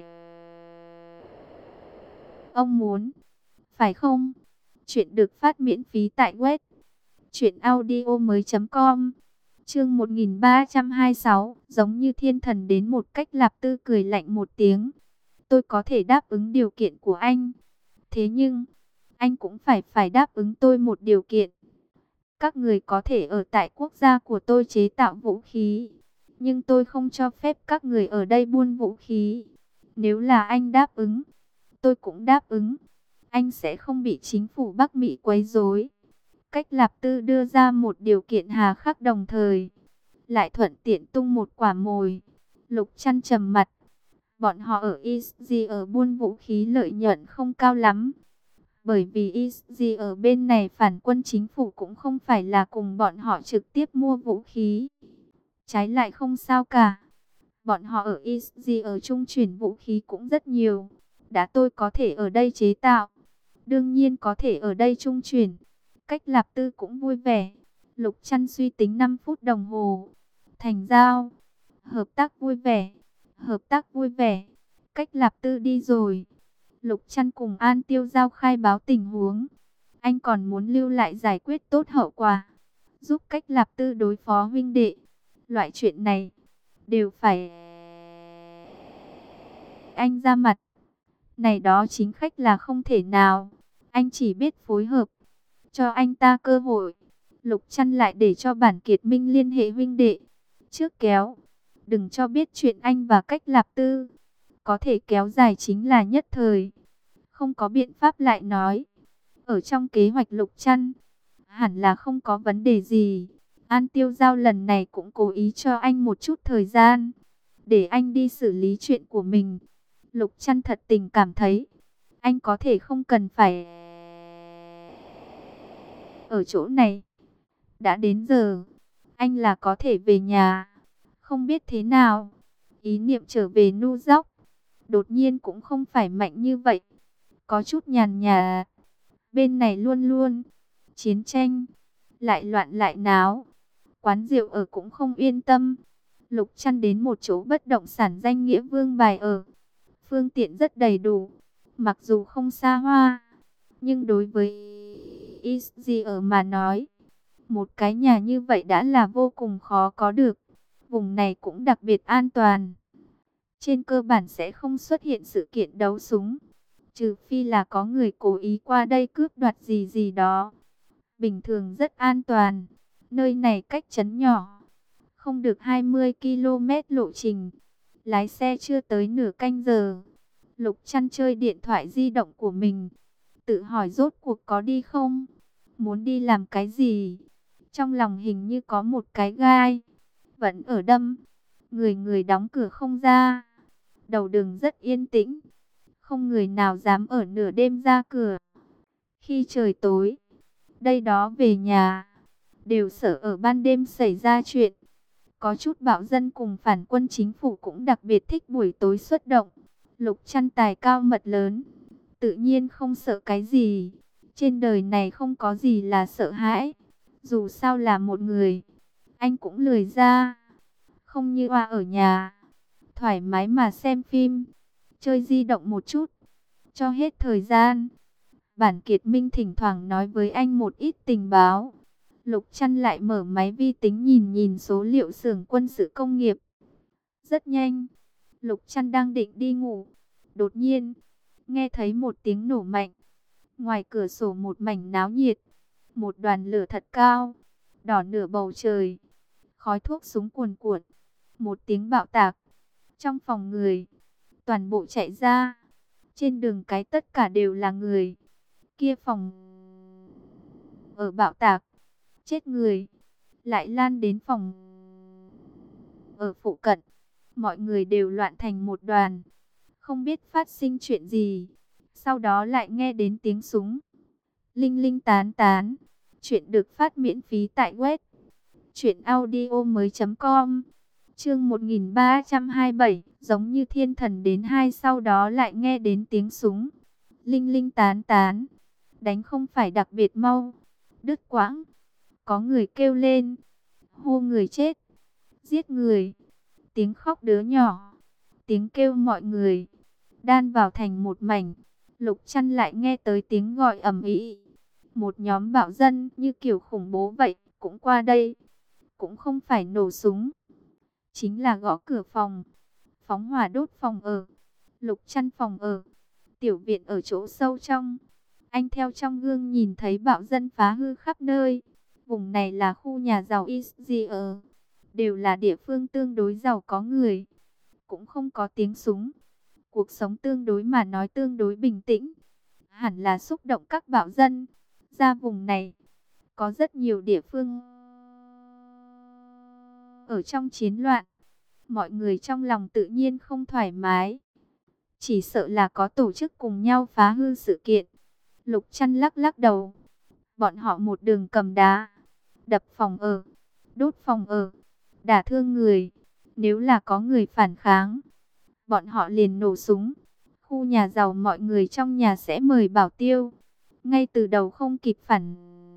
ông muốn, phải không? Chuyện được phát miễn phí tại web truyệnaudiomoi.com. Chương 1326, giống như thiên thần đến một cách. Lạp Tư cười lạnh một tiếng. Tôi có thể đáp ứng điều kiện của anh. Thế nhưng, anh cũng phải đáp ứng tôi một điều kiện. Các người có thể ở tại quốc gia của tôi chế tạo vũ khí, nhưng tôi không cho phép các người ở đây buôn vũ khí. Nếu là anh đáp ứng, tôi cũng đáp ứng. Anh sẽ không bị chính phủ Bắc Mỹ quấy rối. Cách Lạp Tư đưa ra một điều kiện hà khắc, đồng thời lại thuận tiện tung một quả mồi. Lục Trăn trầm mặt. Bọn họ ở Easy ở buôn vũ khí lợi nhuận không cao lắm. Bởi vì Easy ở bên này phản quân chính phủ cũng không phải là cùng bọn họ trực tiếp mua vũ khí. Trái lại không sao cả. Bọn họ ở Easy ở trung chuyển vũ khí cũng rất nhiều. Đã tôi có thể ở đây chế tạo, đương nhiên có thể ở đây trung chuyển. Cách Lạp Tư cũng vui vẻ. Lục Trăn suy tính 5 phút đồng hồ. Thành giao. Hợp tác vui vẻ. Hợp tác vui vẻ. Cách Lạp Tư đi rồi. Lục Trăn cùng An Tiêu Giao khai báo tình huống. Anh còn muốn lưu lại giải quyết tốt hậu quả, giúp Cách Lạp Tư đối phó huynh đệ. Loại chuyện này đều phải anh ra mặt. Này đó chính khách là không thể nào. Anh chỉ biết phối hợp, cho anh ta cơ hội. Lục Trăn lại để cho Bản Kiệt Minh liên hệ huynh đệ, trước kéo, đừng cho biết chuyện anh và Cách Lạp Tư. Có thể kéo dài chính là nhất thời, không có biện pháp lại nói. Ở trong kế hoạch Lục Trăn, hẳn là không có vấn đề gì. An Tiêu Giao lần này cũng cố ý cho anh một chút thời gian, để anh đi xử lý chuyện của mình. Lục Trăn thật tình cảm thấy, anh có thể không cần phải ở chỗ này. Đã đến giờ, anh là có thể về nhà. Không biết thế nào, ý niệm trở về New York đột nhiên cũng không phải mạnh như vậy. Có chút nhàn nhà. Bên này luôn luôn chiến tranh, lại loạn lại náo. Quán rượu ở cũng không yên tâm. Lục Trăn đến một chỗ bất động sản danh nghĩa Vương Bài ở. Phương tiện rất đầy đủ. Mặc dù không xa hoa, nhưng đối với Easy ở mà nói, Một cái nhà như vậy đã là vô cùng khó có được. Vùng này cũng đặc biệt an toàn. Trên cơ bản sẽ không xuất hiện sự kiện đấu súng. Trừ phi là có người cố ý qua đây cướp đoạt gì gì đó. Bình thường rất an toàn. Nơi này cách trấn nhỏ. Không được 20 km lộ trình. Lái xe chưa tới nửa canh giờ. Lục Chăn chơi điện thoại di động của mình. Tự hỏi rốt cuộc có đi không? Muốn đi làm cái gì? Trong lòng hình như có một cái gai. Vẫn ở đâm. Người người đóng cửa không ra. Đầu đường rất yên tĩnh. Không người nào dám ở nửa đêm ra cửa. Khi trời tối, đây đó về nhà. Đều sợ ở ban đêm xảy ra chuyện. Có chút bạo dân cùng phản quân chính phủ cũng đặc biệt thích buổi tối xuất động. Lục Chăn tài cao mật lớn. Tự nhiên không sợ cái gì. Trên đời này không có gì là sợ hãi. Dù sao là một người, anh cũng lười ra. Không như Oa ở nhà. Thoải mái mà xem phim. Chơi di động một chút. Cho hết thời gian. Bản Kiệt Minh thỉnh thoảng nói với anh một ít tình báo. Lục Chăn lại mở máy vi tính nhìn nhìn số liệu xưởng quân sự công nghiệp. Rất nhanh. Lục Chăn đang định đi ngủ. Đột nhiên, nghe thấy một tiếng nổ mạnh. Ngoài cửa sổ một mảnh náo nhiệt. Một đoàn lửa thật cao. Đỏ nửa bầu trời. Khói thuốc súng cuồn cuộn. Một tiếng bạo tạc. Trong phòng người. Toàn bộ chạy ra. Trên đường cái tất cả đều là người. Kia phòng ở bạo tạc. Chết người. Lại lan đến phòng ở phụ cận. Mọi người đều loạn thành một đoàn. Không biết phát sinh chuyện gì. Sau đó lại nghe đến tiếng súng. Linh linh tán tán. Chuyện được phát miễn phí tại web truyệnaudiomoi.com. Chương 1327, giống như thiên thần đến hai, sau đó lại nghe đến tiếng súng. Linh linh tán tán. Đánh không phải đặc biệt mau. Đứt quãng. Có người kêu lên. Hô người chết. Giết người. Tiếng khóc đứa nhỏ. Tiếng kêu mọi người. Đan vào thành một mảnh. Lục Chăn lại nghe tới tiếng gọi ầm ĩ. Một nhóm bạo dân như kiểu khủng bố vậy. Cũng qua đây. Cũng không phải nổ súng. Chính là gõ cửa phòng. Phóng hỏa đốt phòng ở. Lục Chăn phòng ở. Tiểu viện ở chỗ sâu trong. Anh theo trong gương nhìn thấy bạo dân phá hư khắp nơi. Vùng này là khu nhà giàu Iszier. Đều là địa phương tương đối giàu có người. Cũng không có tiếng súng. Cuộc sống tương đối mà nói tương đối bình tĩnh. Hẳn là xúc động các bạo dân. Ra vùng này. Có rất nhiều địa phương ở trong chiến loạn. Mọi người trong lòng tự nhiên không thoải mái. Chỉ sợ là có tổ chức cùng nhau phá hư sự kiện. Lục Chăn lắc lắc đầu. Bọn họ một đường cầm đá. Đập phòng ở. Đốt phòng ở. Đả thương người. Nếu là có người phản kháng, bọn họ liền nổ súng. Khu nhà giàu mọi người trong nhà sẽ mời bảo tiêu. Ngay từ đầu không kịp phản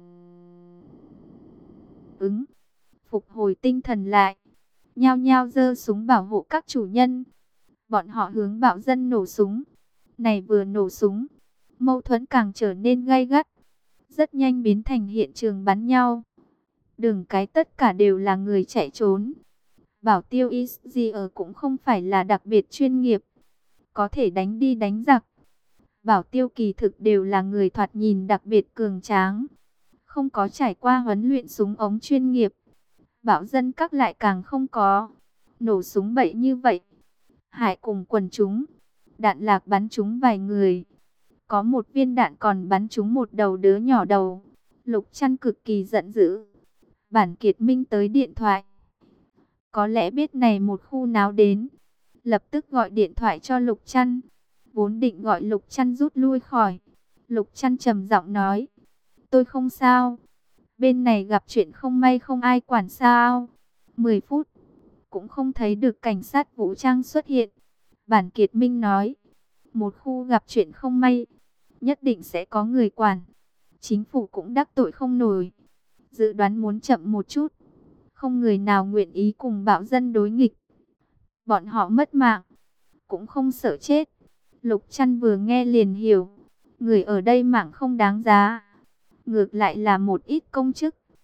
ứng. Phục hồi tinh thần lại. Nhao nhao giơ súng bảo hộ các chủ nhân. Bọn họ hướng bạo dân nổ súng. Này vừa nổ súng, mâu thuẫn càng trở nên gay gắt. Rất nhanh biến thành hiện trường bắn nhau. Đường cái tất cả đều là người chạy trốn. Bảo tiêu Iszier cũng không phải là đặc biệt chuyên nghiệp. Có thể đánh đi đánh giặc. Bảo tiêu kỳ thực đều là người thoạt nhìn đặc biệt cường tráng. Không có trải qua huấn luyện súng ống chuyên nghiệp. Bạo dân các lại càng không có. Nổ súng bậy như vậy. Hại cùng quần chúng. Đạn lạc bắn trúng vài người. Có một viên đạn còn bắn trúng một đầu đứa nhỏ đầu. Lục Chăn cực kỳ giận dữ. Bản Kiệt Minh tới điện thoại. Có lẽ biết này một khu náo đến. Lập tức gọi điện thoại cho Lục Chăn. Vốn định gọi Lục Chăn rút lui khỏi. Lục Chăn trầm giọng nói. Tôi không sao. Bên này gặp chuyện không may không ai quản sao. 10 phút. Cũng không thấy được cảnh sát vũ trang xuất hiện. Bản Kiệt Minh nói. Một khu gặp chuyện không may. Nhất định sẽ có người quản. Chính phủ cũng đắc tội không nổi. Dự đoán muốn chậm một chút. Không người nào nguyện ý cùng bạo dân đối nghịch. Bọn họ mất mạng. Cũng không sợ chết. Lục Chăn vừa nghe liền hiểu. Người ở đây mạng không đáng giá. Ngược lại là một ít công chức.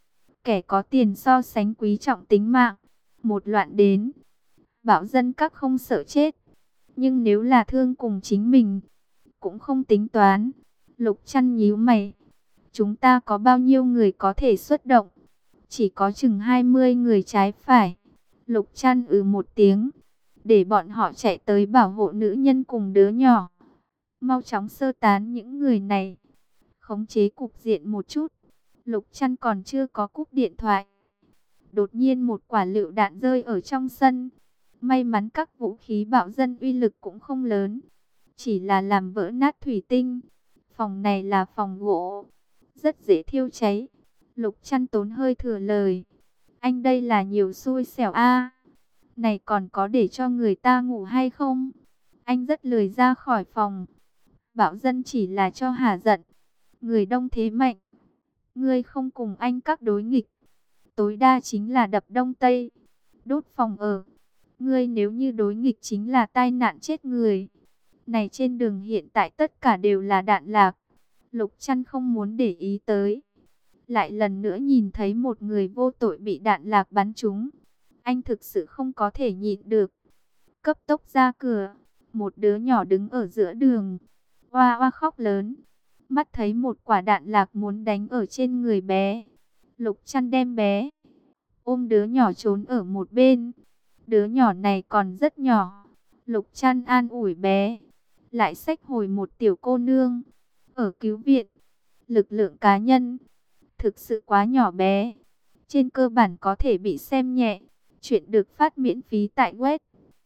Kẻ có tiền so sánh quý trọng tính mạng. Một loạn đến, bạo dân các không sợ chết. Nhưng nếu là thương cùng chính mình, cũng không tính toán. Lục Trăn nhíu mày. Chúng ta có bao nhiêu người có thể xuất động? Chỉ có chừng 20 người trái phải. Lục Trăn một tiếng. Để bọn họ chạy tới bảo hộ nữ nhân cùng đứa nhỏ. Mau chóng sơ tán những người này. Khống chế cục diện một chút. Lục Trăn còn chưa có cúp điện thoại. Đột nhiên một quả lựu đạn rơi ở trong sân. May mắn các vũ khí bạo dân uy lực cũng không lớn. Chỉ là làm vỡ nát thủy tinh. Phòng này là phòng gỗ. Rất dễ thiêu cháy. Lục Trăn tốn hơi thừa lời. Anh đây là nhiều xui xẻo a. Này còn có để cho người ta ngủ hay không? Anh rất lười ra khỏi phòng. Bạo dân chỉ là cho hả giận. Người đông thế mạnh. Ngươi không cùng anh các đối nghịch. Tối đa chính là đập đông tây. Đốt phòng ở. Ngươi nếu như đối nghịch chính là tai nạn chết người. Này trên đường hiện tại tất cả đều là đạn lạc. Lục Trăn không muốn để ý tới. Lại lần nữa nhìn thấy một người vô tội bị đạn lạc bắn trúng. Anh thực sự không có thể nhịn được. Cấp tốc ra cửa. Một đứa nhỏ đứng ở giữa đường. Oa oa khóc lớn. Mắt thấy một quả đạn lạc muốn đánh ở trên người bé. Lục Trăn đem bé ôm đứa nhỏ trốn ở một bên. Đứa nhỏ này còn rất nhỏ. Lục Trăn an ủi bé. Lại xách hồi một tiểu cô nương. Ở cứu viện. Lực lượng cá nhân. Thực sự quá nhỏ bé. Trên cơ bản có thể bị xem nhẹ. Chuyện được phát miễn phí tại web.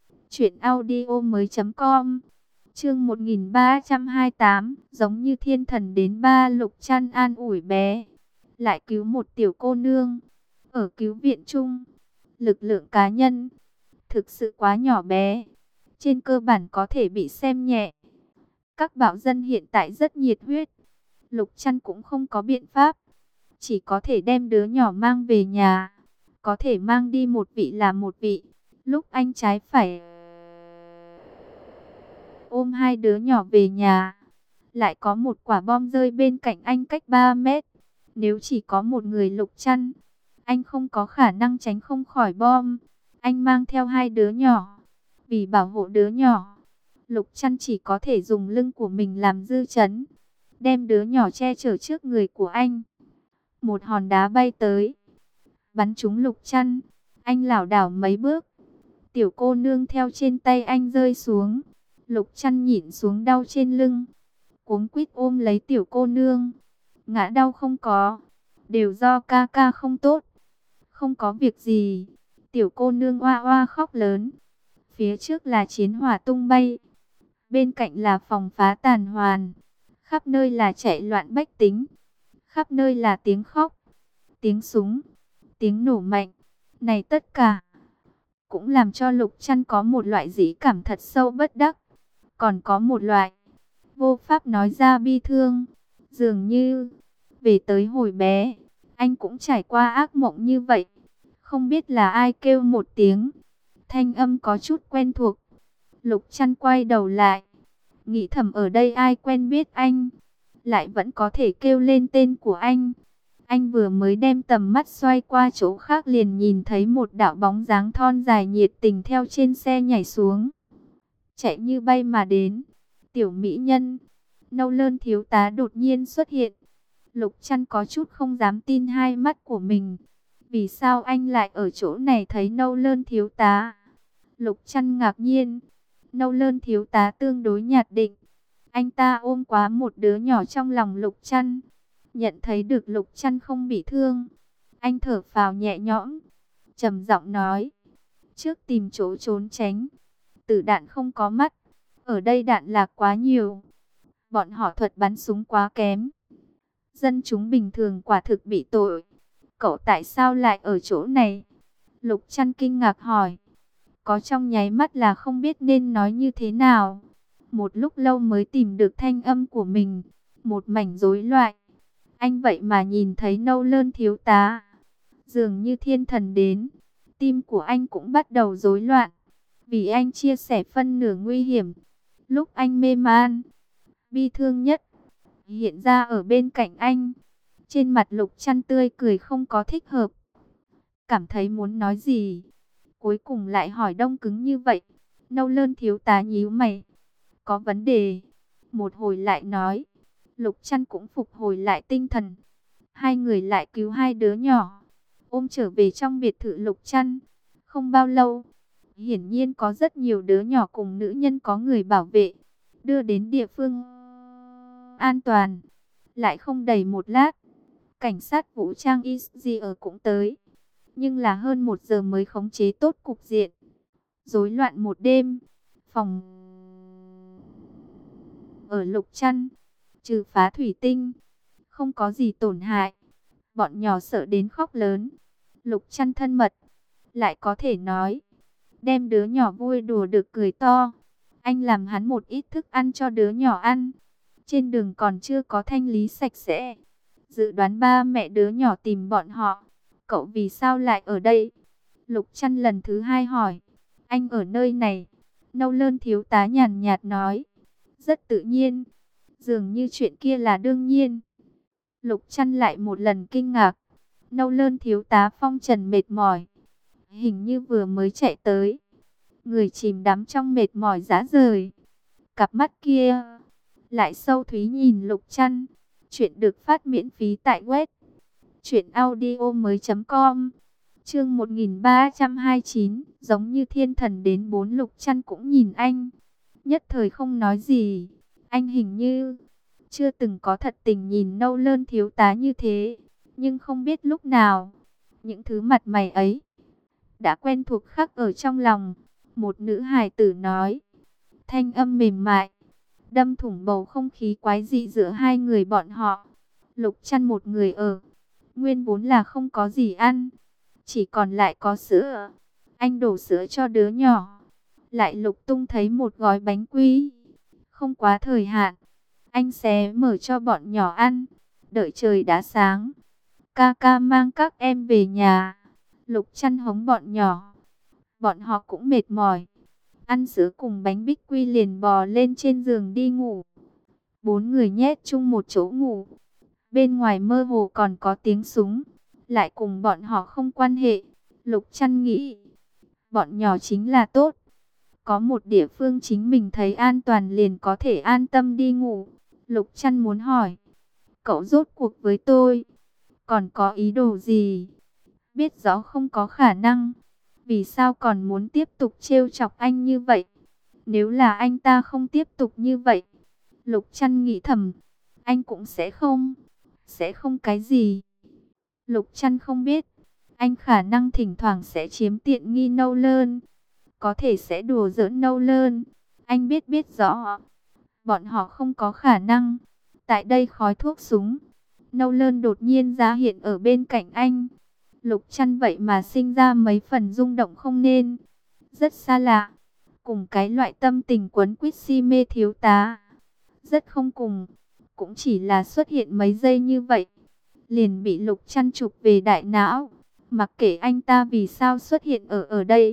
truyệnaudiomoi.com. Chương 1328. Giống như thiên thần đến ba. Lục Trăn an ủi bé. Lại cứu một tiểu cô nương. Ở cứu viện chung. Lực lượng cá nhân. Thực sự quá nhỏ bé. Trên cơ bản có thể bị xem nhẹ. Các bạo dân hiện tại rất nhiệt huyết. Lục Trăn cũng không có biện pháp. Chỉ có thể đem đứa nhỏ mang về nhà. Có thể mang đi một vị là một vị. Lúc anh trái phải ôm hai đứa nhỏ về nhà. Lại có một quả bom rơi bên cạnh anh cách 3 mét. Nếu chỉ có một người Lục Trăn, anh không có khả năng tránh không khỏi bom. Anh mang theo hai đứa nhỏ. Vì bảo hộ đứa nhỏ, Lục Trăn chỉ có thể dùng lưng của mình làm dư chấn. Đem đứa nhỏ che chở trước người của anh. Một hòn đá bay tới. Bắn trúng Lục Trăn. Anh lảo đảo mấy bước. Tiểu cô nương theo trên tay anh rơi xuống. Lục Trăn nhịn xuống đau trên lưng. Cuống quýt ôm lấy tiểu cô nương. Ngã đau không có. Đều do ca ca không tốt. Không có việc gì. Tiểu cô nương oa oa khóc lớn. Phía trước là chiến hỏa tung bay. Bên cạnh là phòng phá tàn hoàn. Khắp nơi là chạy loạn bách tính. Khắp nơi là tiếng khóc. Tiếng súng. Tiếng nổ mạnh. Này tất cả cũng làm cho Lục Trăn có một loại dĩ cảm thật sâu bất đắc. Còn có một loại vô pháp nói ra bi thương. Dường như về tới hồi bé, anh cũng trải qua ác mộng như vậy. Không biết là ai kêu một tiếng. Thanh âm có chút quen thuộc. Lục Trăn quay đầu lại. Nghĩ thầm ở đây ai quen biết anh. Lại vẫn có thể kêu lên tên của anh. Anh vừa mới đem tầm mắt xoay qua chỗ khác liền nhìn thấy một đạo bóng dáng thon dài nhiệt tình theo trên xe nhảy xuống. Chạy như bay mà đến. Tiểu mỹ nhân. Nâu Lơn thiếu tá đột nhiên xuất hiện. Lục Trăn có chút không dám tin hai mắt của mình. Vì sao anh lại ở chỗ này thấy Nâu Lơn thiếu tá? Lục Trăn ngạc nhiên. Nâu Lơn thiếu tá tương đối nhạt định. Anh ta ôm quá một đứa nhỏ trong lòng Lục Trăn. Nhận thấy được Lục Trăn không bị thương. Anh thở phào nhẹ nhõm. Trầm giọng nói. Trước tìm chỗ trốn tránh. Tử đạn không có mắt. Ở đây đạn lạc quá nhiều. Bọn họ thuật bắn súng quá kém. Dân chúng bình thường quả thực bị tội. Cậu tại sao lại ở chỗ này? Lục Trăn kinh ngạc hỏi. Có trong nháy mắt là không biết nên nói như thế nào. Một lúc lâu mới tìm được thanh âm của mình. Một mảnh rối loạn. Anh vậy mà nhìn thấy Nâu Lơn thiếu tá. Dường như thiên thần đến. Tim của anh cũng bắt đầu rối loạn. Vì anh chia sẻ phân nửa nguy hiểm. Lúc anh mê man, bi thương nhất, hiện ra ở bên cạnh anh. Trên mặt Lục Trăn tươi cười không có thích hợp. Cảm thấy muốn nói gì. Cuối cùng lại hỏi đông cứng như vậy. Nâu Lơn thiếu tá nhíu mày. Có vấn đề. Một hồi lại nói. Lục Trăn cũng phục hồi lại tinh thần. Hai người lại cứu hai đứa nhỏ, ôm trở về trong biệt thự Lục Trăn. Không bao lâu, hiển nhiên có rất nhiều đứa nhỏ cùng nữ nhân có người bảo vệ, đưa đến địa phương an toàn. Lại không đầy một lát, cảnh sát vũ trang Israel cũng tới. Nhưng là hơn 1 giờ mới khống chế tốt cục diện. Rối loạn một đêm, phòng ở Lục Trăn, trừ phá thủy tinh, không có gì tổn hại. Bọn nhỏ sợ đến khóc lớn. Lục Trăn thân mật, lại có thể nói, đem đứa nhỏ vui đùa được cười to. Anh làm hắn một ít thức ăn cho đứa nhỏ ăn. Trên đường còn chưa có thanh lý sạch sẽ. Dự đoán ba mẹ đứa nhỏ tìm bọn họ. Cậu vì sao lại ở đây? Lục Trăn lần thứ hai hỏi. Anh ở nơi này. Nâu Lơn thiếu tá nhàn nhạt nói. Rất tự nhiên. Dường như chuyện kia là đương nhiên. Lục Trăn lại một lần kinh ngạc. Nâu Lơn thiếu tá phong trần mệt mỏi. Hình như vừa mới chạy tới. Người chìm đắm trong mệt mỏi rã rời. Cặp mắt kia lại sâu thúy nhìn Lục Trăn. Chuyện được phát miễn phí tại web truyệnaudiomoi.com. Chương 1329, giống như thiên thần đến bốn. Lục Trăn cũng nhìn anh, nhất thời không nói gì. Anh hình như chưa từng có thật tình nhìn Nâu Lơn thiếu tá như thế, nhưng không biết lúc nào, những thứ mặt mày ấy đã quen thuộc khắc ở trong lòng. Một nữ hài tử nói, thanh âm mềm mại, đâm thủng bầu không khí quái dị giữa hai người bọn họ. Lục Trăn một người ở, nguyên vốn là không có gì ăn, chỉ còn lại có sữa. Anh đổ sữa cho đứa nhỏ, lại lục tung thấy một gói bánh quy, không quá thời hạn. Anh xé mở cho bọn nhỏ ăn, đợi trời đã sáng. Ca ca mang các em về nhà. Lục Trăn hống bọn nhỏ. Bọn họ cũng mệt mỏi. Ăn sữa cùng bánh bích quy liền bò lên trên giường đi ngủ. 4 người nhét chung một chỗ ngủ. Bên ngoài mơ hồ còn có tiếng súng. Lại cùng bọn họ không quan hệ. Lục Trăn nghĩ, bọn nhỏ chính là tốt. Có một địa phương chính mình thấy an toàn liền có thể an tâm đi ngủ. Lục Trăn muốn hỏi, cậu rốt cuộc với tôi còn có ý đồ gì? Biết rõ không có khả năng, vì sao còn muốn tiếp tục trêu chọc anh như vậy? Nếu là anh ta không tiếp tục như vậy, Lục Trăn nghĩ thầm, anh cũng sẽ không cái gì. Lục Trăn không biết, anh khả năng thỉnh thoảng sẽ chiếm tiện nghi Nâu Lơn, có thể sẽ đùa giỡn Nâu Lơn. Anh biết rõ, bọn họ không có khả năng. Tại đây khói thuốc súng, Nâu Lơn đột nhiên ra hiện ở bên cạnh anh. Lục Trăn vậy mà sinh ra mấy phần rung động không nên. Rất xa lạ, cùng cái loại tâm tình quấn quýt si mê thiếu tá. Rất không cùng, cũng chỉ là xuất hiện mấy giây như vậy, liền bị Lục Trăn chụp về đại não. Mặc kệ anh ta vì sao xuất hiện ở đây,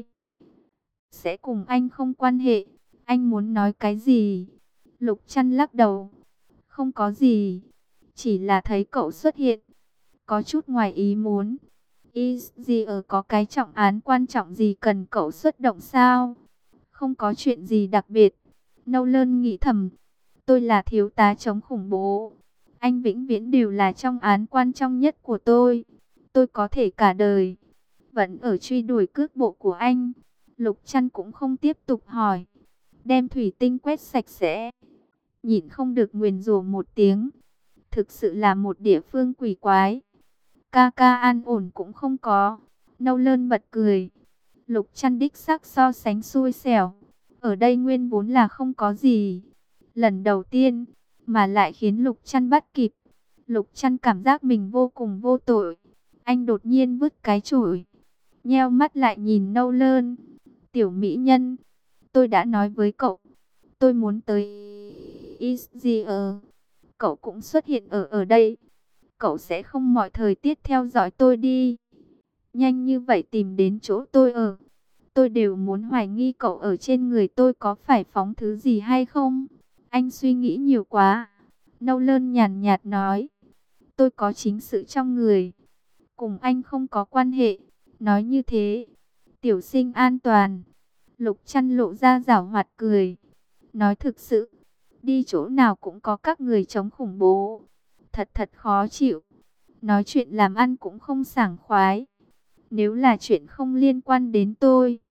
sẽ cùng anh không quan hệ. Anh muốn nói cái gì? Lục Trăn lắc đầu. Không có gì, chỉ là thấy cậu xuất hiện, có chút ngoài ý muốn. Israel có cái trọng án quan trọng gì cần cậu xuất động sao? Không có chuyện gì đặc biệt. Nâu Lơn nghĩ thầm, tôi là thiếu tá chống khủng bố. Anh vĩnh viễn đều là trong án quan trọng nhất của tôi. Tôi có thể cả đời vẫn ở truy đuổi cước bộ của anh. Lục Trăn cũng không tiếp tục hỏi, đem thủy tinh quét sạch sẽ, nhịn không được nguyền rủa một tiếng. Thực sự là một địa phương quỷ quái. Ca ca an ổn cũng không có. Nâu Lơn bật cười. Lục Trăn đích xác so sánh xui xẻo. Ở đây nguyên vốn là không có gì. Lần đầu tiên mà lại khiến Lục Trăn bắt kịp. Lục Trăn cảm giác mình vô cùng vô tội. Anh đột nhiên vứt cái chổi, nheo mắt lại nhìn Nâu Lơn. Tiểu mỹ nhân, tôi đã nói với cậu, tôi muốn tới Israel. Cậu cũng xuất hiện ở đây. Cậu sẽ không mọi thời tiết theo dõi tôi đi. Nhanh như vậy tìm đến chỗ tôi ở. Tôi đều muốn hoài nghi cậu ở trên người tôi có phải phóng thứ gì hay không. Anh suy nghĩ nhiều quá. Nâu Lơn nhàn nhạt nói. tôi có chính sự trong người, cùng anh không có quan hệ. Nói như thế, tiểu sinh an toàn. Lục Chăn lộ ra giảo hoạt cười. Nói thực sự, đi chỗ nào cũng có các người chống khủng bố. Thật thật khó chịu. Nói chuyện làm ăn cũng không sảng khoái. Nếu là chuyện không liên quan đến tôi,